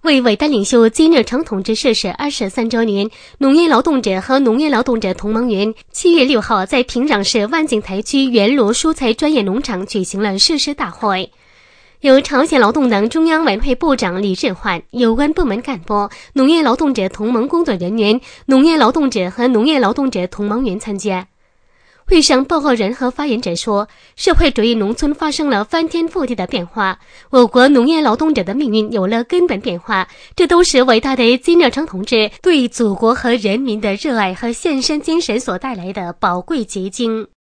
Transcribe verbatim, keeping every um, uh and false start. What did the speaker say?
为伟大领袖金日成同志逝世二十三周年，农业劳动者和农业劳动者同盟园七月六号在平壤市万景台区元罗蔬菜专业农场举行了誓师大会。由朝鲜劳动党中央委员会部长李日焕、有关部门干部、农业劳动者同盟工作人员、农业劳动者和农业劳动者同盟员参加。会上报告人和发言者说，社会主义农村发生了翻天覆地的变化，我国农业劳动者的命运有了根本变化，这都是伟大的金日成同志对祖国和人民的热爱和献身精神所带来的宝贵结晶。